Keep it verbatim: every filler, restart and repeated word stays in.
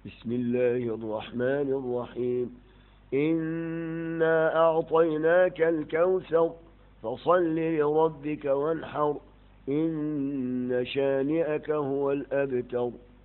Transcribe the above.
بسم الله الرحمن الرحيم. إنا أعطيناك الكوثر فصل لربك وانحر إن شانئك هو الأبتر.